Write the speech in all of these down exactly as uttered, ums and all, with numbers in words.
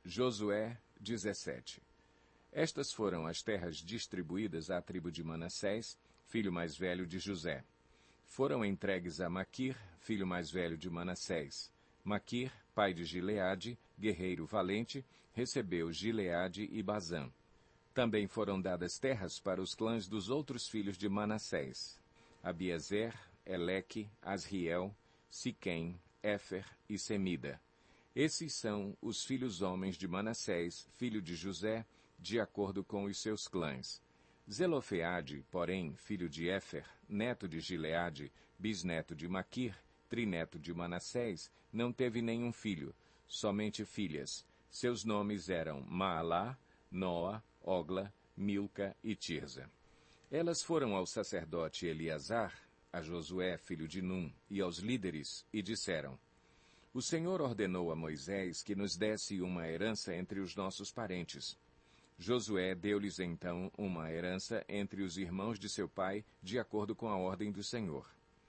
Josué dezessete. Estas foram as terras distribuídas à tribo de Manassés, filho mais velho de José. Foram entregues a Maquir, filho mais velho de Manassés. Maquir, pai de Gileade, guerreiro valente, recebeu Gileade e Bazã. Também foram dadas terras para os clãs dos outros filhos de Manassés: Abiezer, Eleque, Asriel, Siquém, Éfer e Semida. Esses são os filhos homens de Manassés, filho de José, de acordo com os seus clãs. Zelofeade, porém, filho de Éfer, neto de Gileade, bisneto de Maquir, trineto de Manassés, não teve nenhum filho, somente filhas. Seus nomes eram Maalá, Noa, Ogla, Milca e Tirza. Elas foram ao sacerdote Eleazar, a Josué, filho de Num, e aos líderes, e disseram: O Senhor ordenou a Moisés que nos desse uma herança entre os nossos parentes. Josué deu-lhes então uma herança entre os irmãos de seu pai, de acordo com a ordem do Senhor.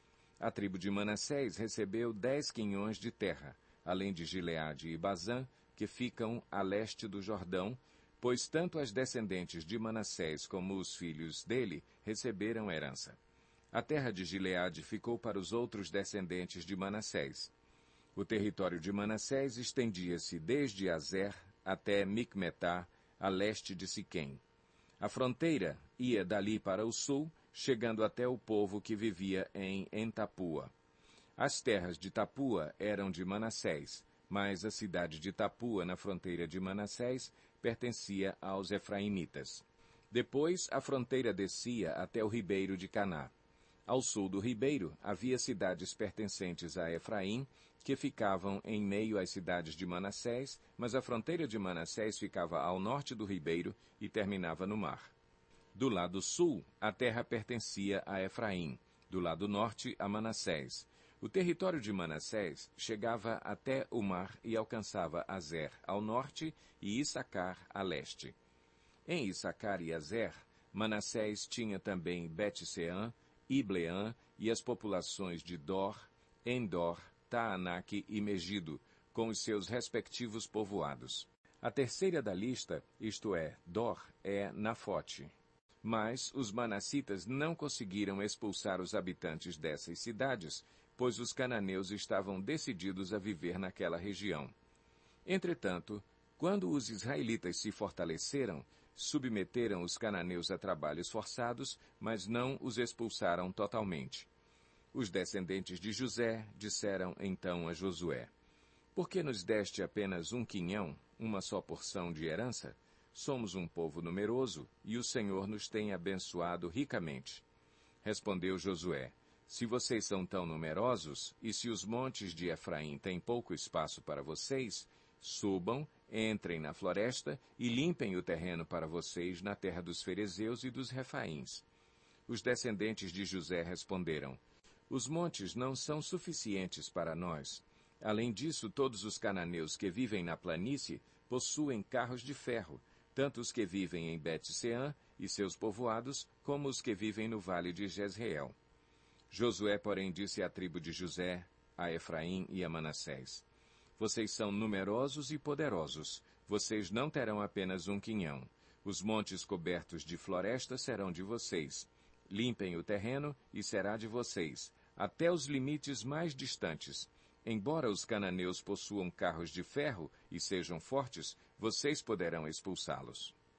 A tribo de Manassés recebeu dez quinhões de terra, além de Gileade e Bazã, que ficam a leste do Jordão, pois tanto as descendentes de Manassés como os filhos dele receberam herança. A terra de Gileade ficou para os outros descendentes de Manassés. O território de Manassés estendia-se desde Azer até Micmetá, a leste de Siquém. A fronteira ia dali para o sul, chegando até o povo que vivia em Entapua. As terras de Tapua eram de Manassés, mas a cidade de Tapua, na fronteira de Manassés, pertencia aos efraimitas. Depois, a fronteira descia até o ribeiro de Caná. Ao sul do ribeiro, havia cidades pertencentes a Efraim, que ficavam em meio às cidades de Manassés, mas a fronteira de Manassés ficava ao norte do ribeiro e terminava no mar. Do lado sul, a terra pertencia a Efraim, do lado norte a Manassés. O território de Manassés chegava até o mar e alcançava Azer ao norte e Issacar a leste. Em Issacar e Azer, Manassés tinha também Bet-Seã, Ibleã e as populações de Dor, Endor, Taanaque e Megido, com os seus respectivos povoados. A terceira da lista, isto é, Dor, é Nafote. Mas os manassitas não conseguiram expulsar os habitantes dessas cidades, pois os cananeus estavam decididos a viver naquela região. Entretanto, quando os israelitas se fortaleceram, submeteram os cananeus a trabalhos forçados, mas não os expulsaram totalmente. Os descendentes de José disseram então a Josué: Por que nos deste apenas um quinhão, uma só porção de herança? Somos um povo numeroso, e o Senhor nos tem abençoado ricamente. Respondeu Josué: Se vocês são tão numerosos, e se os montes de Efraim têm pouco espaço para vocês, subam, entrem na floresta e limpem o terreno para vocês na terra dos ferezeus e dos refaíns. Os descendentes de José responderam: Os montes não são suficientes para nós. Além disso, todos os cananeus que vivem na planície possuem carros de ferro, tanto os que vivem em Bet-Seã e seus povoados, como os que vivem no vale de Jezreel. Josué, porém, disse à tribo de José, a Efraim e a Manassés: Vocês são numerosos e poderosos. Vocês não terão apenas um quinhão. Os montes cobertos de floresta serão de vocês. Limpem o terreno e será de vocês, até os limites mais distantes. Embora os cananeus possuam carros de ferro e sejam fortes, vocês poderão expulsá-los.